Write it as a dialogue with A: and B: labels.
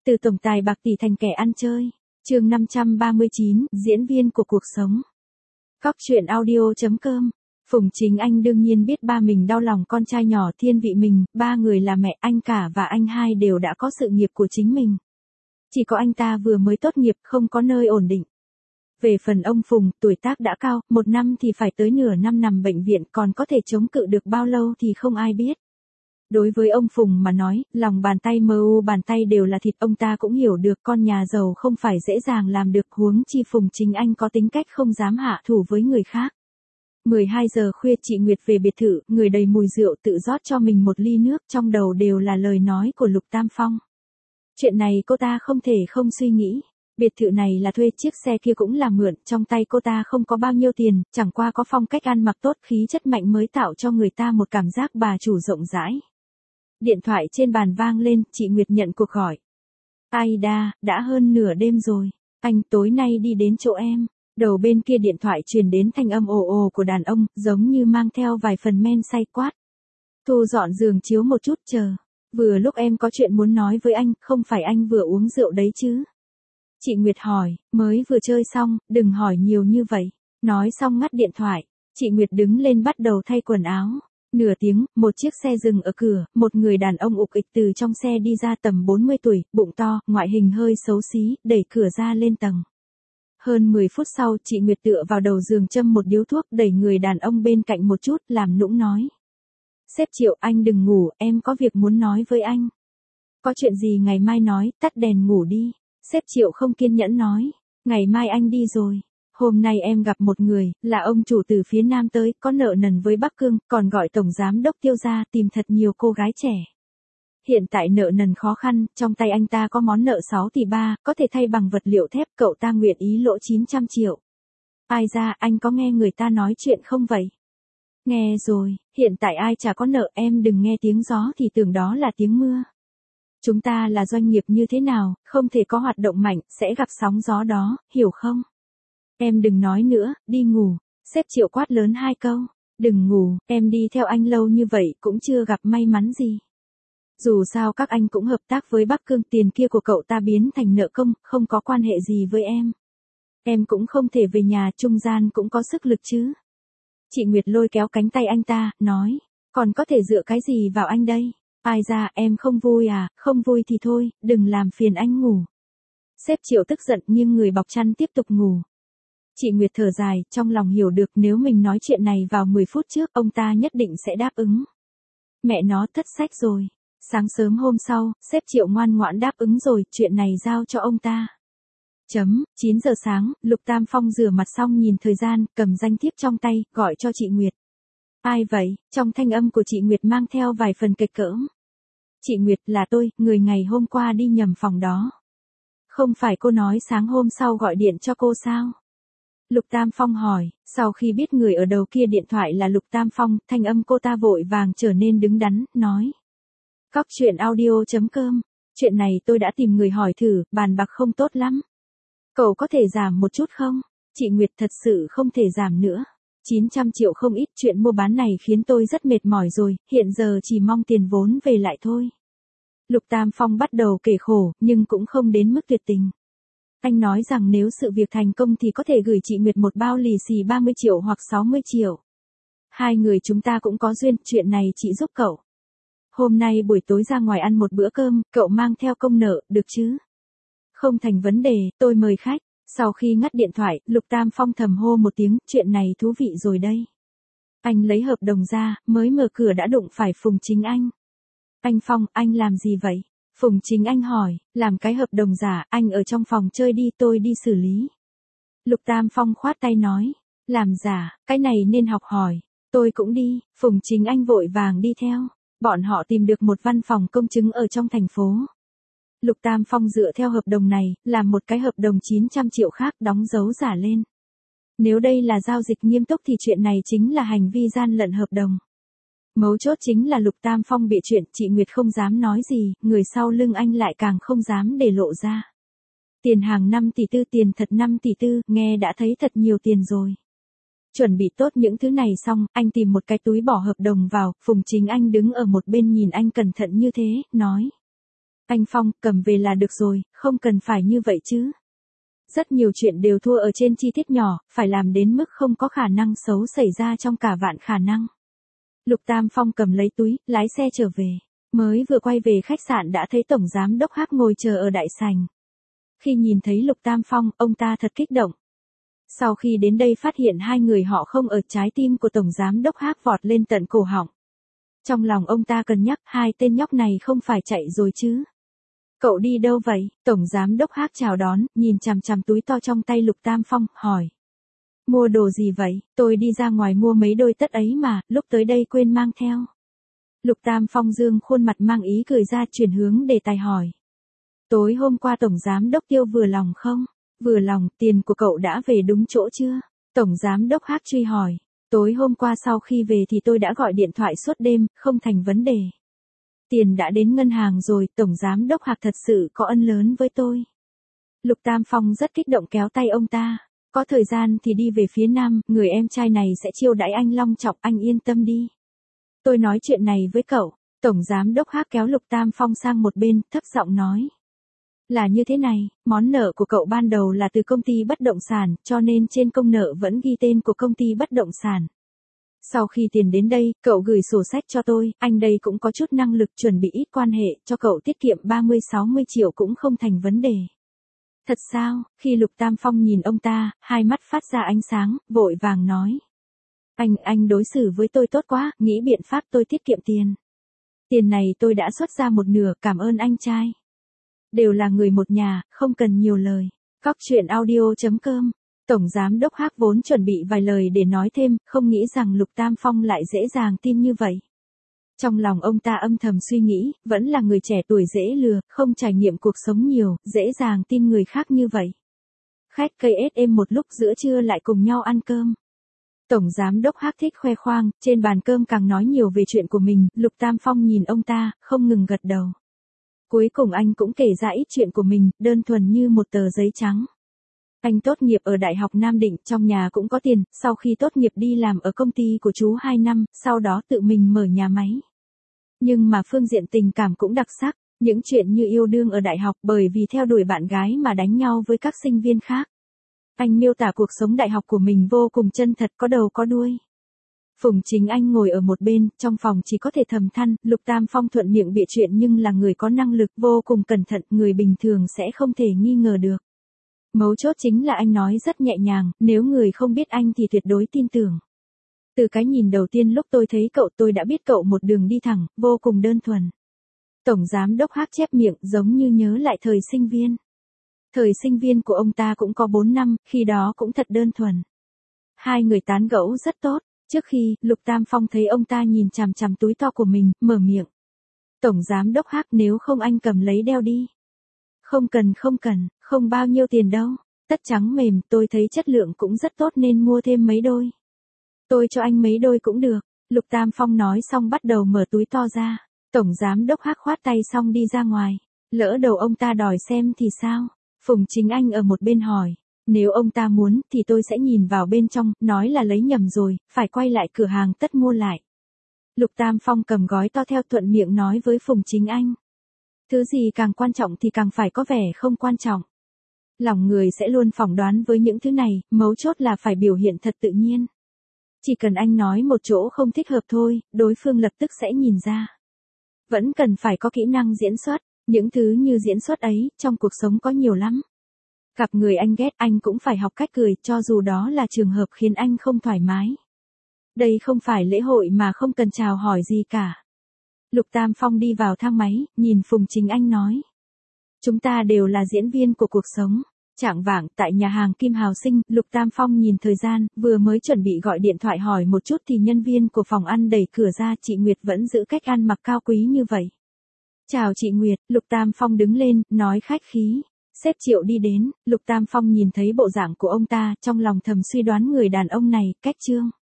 A: Từ tổng tài bạc tỷ thành kẻ ăn chơi. Chương 539, diễn viên của cuộc sống. Cóc truyện audio.com. Phùng Chính Anh đương nhiên biết ba mình đau lòng con trai nhỏ thiên vị mình, ba người là mẹ, anh cả và anh hai đều đã có sự nghiệp của chính mình. Chỉ có anh ta vừa mới tốt nghiệp, không có nơi ổn định. Về phần ông Phùng, tuổi tác đã cao, một năm thì phải tới nửa năm nằm bệnh viện, còn có thể chống cự được bao lâu thì không ai biết. Đối với ông Phùng mà nói, lòng bàn tay bàn tay đều là thịt, ông ta cũng hiểu được con nhà giàu không phải dễ dàng làm được, huống chi Phùng Chính Anh có tính cách không dám hạ thủ với người khác. 12 giờ khuya chị Nguyệt về biệt thự, người đầy mùi rượu tự rót cho mình một ly nước, trong đầu đều là lời nói của Lục Tam Phong. Chuyện này cô ta không thể không suy nghĩ. Biệt thự này là thuê, chiếc xe kia cũng là mượn, trong tay cô ta không có bao nhiêu tiền, chẳng qua có phong cách ăn mặc tốt, khí chất mạnh mới tạo cho người ta một cảm giác bà chủ rộng rãi. Điện thoại trên bàn vang lên, chị Nguyệt nhận cuộc gọi. Aida, đã hơn nửa đêm rồi, anh tối nay đi đến chỗ em. Đầu bên kia điện thoại truyền đến thanh âm ồ ồ của đàn ông, giống như mang theo vài phần men say quát. Thu dọn giường chiếu một chút chờ. Vừa lúc em có chuyện muốn nói với anh, không phải anh vừa uống rượu đấy chứ? Chị Nguyệt hỏi, mới vừa chơi xong, đừng hỏi nhiều như vậy. Nói xong ngắt điện thoại, chị Nguyệt đứng lên bắt đầu thay quần áo. Nửa tiếng, một chiếc xe dừng ở cửa, một người đàn ông ục ịch từ trong xe đi ra, tầm 40 tuổi, bụng to, ngoại hình hơi xấu xí, đẩy cửa ra lên tầng. Hơn 10 phút sau, chị Nguyệt tựa vào đầu giường châm một điếu thuốc, đẩy người đàn ông bên cạnh một chút, làm nũng nói. Sếp Triệu, anh đừng ngủ, em có việc muốn nói với anh. Có chuyện gì ngày mai nói, tắt đèn ngủ đi. Sếp Triệu không kiên nhẫn nói. Ngày mai anh đi rồi. Hôm nay em gặp một người, là ông chủ từ phía Nam tới, có nợ nần với Bắc Cương, còn gọi tổng giám đốc Tiêu ra tìm thật nhiều cô gái trẻ. Hiện tại nợ nần khó khăn, trong tay anh ta có món nợ 6 tỷ 3, có thể thay bằng vật liệu thép, cậu ta nguyện ý lỗ 900 triệu. Ai ra, anh có nghe người ta nói chuyện không vậy? Nghe rồi, hiện tại ai chả có nợ, em đừng nghe tiếng gió thì tưởng đó là tiếng mưa. Chúng ta là doanh nghiệp như thế nào, không thể có hoạt động mạnh, sẽ gặp sóng gió đó, hiểu không? Em đừng nói nữa, đi ngủ. Sếp Triệu quát lớn 2 câu. Đừng ngủ, em đi theo anh lâu như vậy cũng chưa gặp may mắn gì. Dù sao các anh cũng hợp tác với Bắc Cương, tiền kia của cậu ta biến thành nợ công, không có quan hệ gì với em. Em cũng không thể về nhà, trung gian cũng có sức lực chứ. Chị Nguyệt lôi kéo cánh tay anh ta, nói. Còn có thể dựa cái gì vào anh đây? Ai ra, em không vui à, không vui thì thôi, đừng làm phiền anh ngủ. Sếp Triệu tức giận nhưng người bọc chăn tiếp tục ngủ. Chị Nguyệt thở dài, trong lòng hiểu được nếu mình nói chuyện này vào 10 phút trước, ông ta nhất định sẽ đáp ứng. Mẹ nó thất sách rồi. Sáng sớm hôm sau, sếp Triệu ngoan ngoãn đáp ứng rồi, chuyện này giao cho ông ta. 9 giờ sáng, Lục Tam Phong rửa mặt xong nhìn thời gian, cầm danh thiếp trong tay, gọi cho chị Nguyệt. Ai vậy? Trong thanh âm của chị Nguyệt mang theo vài phần kịch cỡm. Chị Nguyệt, là tôi, người ngày hôm qua đi nhầm phòng đó. Không phải cô nói sáng hôm sau gọi điện cho cô sao? Lục Tam Phong hỏi, sau khi biết người ở đầu kia điện thoại là Lục Tam Phong, thanh âm cô ta vội vàng trở nên đứng đắn, nói. Cóc truyện audio.com, chuyện này tôi đã tìm người hỏi thử, bàn bạc không tốt lắm. Cậu có thể giảm một chút không? Chị Nguyệt, thật sự không thể giảm nữa. 900 triệu không ít, chuyện mua bán này khiến tôi rất mệt mỏi rồi, hiện giờ chỉ mong tiền vốn về lại thôi. Lục Tam Phong bắt đầu kể khổ, nhưng cũng không đến mức tuyệt tình. Anh nói rằng nếu sự việc thành công thì có thể gửi chị Nguyệt một bao lì xì 30 triệu hoặc 60 triệu. Hai người chúng ta cũng có duyên, chuyện này chị giúp cậu. Hôm nay buổi tối ra ngoài ăn một bữa cơm, cậu mang theo công nợ, được chứ? Không thành vấn đề, tôi mời khách. Sau khi ngắt điện thoại, Lục Tam Phong thầm hô một tiếng, chuyện này thú vị rồi đây. Anh lấy hợp đồng ra, mới mở cửa đã đụng phải Phùng Chính Anh. Anh Phong, anh làm gì vậy? Phùng Chính Anh hỏi, làm cái hợp đồng giả, anh ở trong phòng chơi đi, tôi đi xử lý. Lục Tam Phong khoát tay nói, làm giả, cái này nên học hỏi, tôi cũng đi. Phùng Chính Anh vội vàng đi theo. Bọn họ tìm được một văn phòng công chứng ở trong thành phố. Lục Tam Phong dựa theo hợp đồng này, làm một cái hợp đồng 900 triệu khác, đóng dấu giả lên. Nếu đây là giao dịch nghiêm túc thì chuyện này chính là hành vi gian lận hợp đồng. Mấu chốt chính là Lục Tam Phong bịa chuyện, chị Nguyệt không dám nói gì, người sau lưng anh lại càng không dám để lộ ra. Tiền hàng 5 tỷ 4, tiền thật 5 tỷ 4, nghe đã thấy thật nhiều tiền rồi. Chuẩn bị tốt những thứ này xong, anh tìm một cái túi bỏ hợp đồng vào, Phùng Chính Anh đứng ở một bên nhìn anh cẩn thận như thế, nói. Anh Phong, cầm về là được rồi, không cần phải như vậy chứ. Rất nhiều chuyện đều thua ở trên chi tiết nhỏ, phải làm đến mức không có khả năng xấu xảy ra trong cả vạn khả năng. Lục Tam Phong cầm lấy túi, lái xe trở về. Mới vừa quay về khách sạn đã thấy Tổng Giám Đốc Hắc ngồi chờ ở đại sảnh. Khi nhìn thấy Lục Tam Phong, ông ta thật kích động. Sau khi đến đây phát hiện hai người họ không ở, trái tim của Tổng Giám Đốc Hắc vọt lên tận cổ họng. Trong lòng ông ta cân nhắc, hai tên nhóc này không phải chạy rồi chứ. Cậu đi đâu vậy? Tổng Giám Đốc Hắc chào đón, nhìn chằm chằm túi to trong tay Lục Tam Phong, hỏi. Mua đồ gì vậy? Tôi đi ra ngoài mua mấy đôi tất ấy mà, lúc tới đây quên mang theo. Lục Tam Phong dương khuôn mặt mang ý cười ra, chuyển hướng đề tài hỏi. Tối hôm qua Tổng Giám Đốc Tiêu vừa lòng không? Vừa lòng, tiền của cậu đã về đúng chỗ chưa? Tổng Giám Đốc Hắc truy hỏi. Tối hôm qua sau khi về thì tôi đã gọi điện thoại suốt đêm, không thành vấn đề. Tiền đã đến ngân hàng rồi, Tổng Giám Đốc Hắc thật sự có ân lớn với tôi. Lục Tam Phong rất kích động kéo tay ông ta. Có thời gian thì đi về phía Nam, người em trai này sẽ chiêu đãi anh long trọng, anh yên tâm đi. Tôi nói chuyện này với cậu. Tổng Giám Đốc Hắc kéo Lục Tam Phong sang một bên, thấp giọng nói. Là như thế này, món nợ của cậu ban đầu là từ công ty bất động sản, cho nên trên công nợ vẫn ghi tên của công ty bất động sản. Sau khi tiền đến đây, cậu gửi sổ sách cho tôi, anh đây cũng có chút năng lực chuẩn bị ít quan hệ, cho cậu tiết kiệm 30-60 triệu cũng không thành vấn đề. Thật sao? Khi Lục Tam Phong nhìn ông ta, hai mắt phát ra ánh sáng, vội vàng nói. Anh đối xử với tôi tốt quá, nghĩ biện pháp tôi tiết kiệm tiền. Tiền này tôi đã xuất ra một nửa, cảm ơn anh trai. Đều là người một nhà, không cần nhiều lời. Cóc truyện audio.com. Tổng Giám Đốc Hắc vốn chuẩn bị vài lời để nói thêm, không nghĩ rằng Lục Tam Phong lại dễ dàng tin như vậy. Trong lòng ông ta âm thầm suy nghĩ, vẫn là người trẻ tuổi dễ lừa, không trải nghiệm cuộc sống nhiều, dễ dàng tin người khác như vậy. Khách cây SM một lúc giữa trưa lại cùng nhau ăn cơm. Tổng Giám Đốc Hắc thích khoe khoang, trên bàn cơm càng nói nhiều về chuyện của mình, Lục Tam Phong nhìn ông ta, không ngừng gật đầu. Cuối cùng anh cũng kể ra ít chuyện của mình, đơn thuần như một tờ giấy trắng. Anh tốt nghiệp ở Đại học Nam Định, trong nhà cũng có tiền, sau khi tốt nghiệp đi làm ở công ty của chú 2 năm, sau đó tự mình mở nhà máy. Nhưng mà phương diện tình cảm cũng đặc sắc, những chuyện như yêu đương ở đại học bởi vì theo đuổi bạn gái mà đánh nhau với các sinh viên khác. Anh miêu tả cuộc sống đại học của mình vô cùng chân thật, có đầu có đuôi. Phùng Chính Anh ngồi ở một bên, trong phòng chỉ có thể thầm than, Lục Tam Phong thuận miệng bịa chuyện nhưng là người có năng lực, vô cùng cẩn thận, người bình thường sẽ không thể nghi ngờ được. Mấu chốt chính là anh nói rất nhẹ nhàng, nếu người không biết anh thì tuyệt đối tin tưởng. Từ cái nhìn đầu tiên lúc tôi thấy cậu tôi đã biết cậu một đường đi thẳng, vô cùng đơn thuần. Tổng Giám Đốc Hắc chép miệng giống như nhớ lại thời sinh viên. Thời sinh viên của ông ta cũng có 4 năm, khi đó cũng thật đơn thuần. Hai người tán gẫu rất tốt, trước khi, Lục Tam Phong thấy ông ta nhìn chằm chằm túi to của mình, mở miệng. Tổng Giám Đốc Hắc nếu không anh cầm lấy đeo đi. Không cần, không bao nhiêu tiền đâu. Tất trắng mềm, tôi thấy chất lượng cũng rất tốt nên mua thêm mấy đôi. Tôi cho anh mấy đôi cũng được. Lục Tam Phong nói xong bắt đầu mở túi to ra. Tổng Giám Đốc Hắc khoát tay xong đi ra ngoài. Lỡ đầu ông ta đòi xem thì sao? Phùng Chính Anh ở một bên hỏi. Nếu ông ta muốn thì tôi sẽ nhìn vào bên trong, nói là lấy nhầm rồi, phải quay lại cửa hàng tất mua lại. Lục Tam Phong cầm gói to theo thuận miệng nói với Phùng Chính Anh. Thứ gì càng quan trọng thì càng phải có vẻ không quan trọng. Lòng người sẽ luôn phỏng đoán với những thứ này, mấu chốt là phải biểu hiện thật tự nhiên. Chỉ cần anh nói một chỗ không thích hợp thôi, đối phương lập tức sẽ nhìn ra. Vẫn cần phải có kỹ năng diễn xuất, những thứ như diễn xuất ấy, trong cuộc sống có nhiều lắm. Gặp người anh ghét anh cũng phải học cách cười, cho dù đó là trường hợp khiến anh không thoải mái. Đây không phải lễ hội mà không cần chào hỏi gì cả. Lục Tam Phong đi vào thang máy, nhìn Phùng Chính Anh nói. Chúng ta đều là diễn viên của cuộc sống. Chạng vạng, tại nhà hàng Kim Hào Sinh, Lục Tam Phong nhìn thời gian, vừa mới chuẩn bị gọi điện thoại hỏi một chút thì nhân viên của phòng ăn đẩy cửa ra, chị Nguyệt vẫn giữ cách ăn mặc cao quý như vậy. Chào chị Nguyệt, Lục Tam Phong đứng lên, nói khách khí. Sếp Triệu đi đến, Lục Tam Phong nhìn thấy bộ dạng của ông ta, trong lòng thầm suy đoán người đàn ông này, cách trương.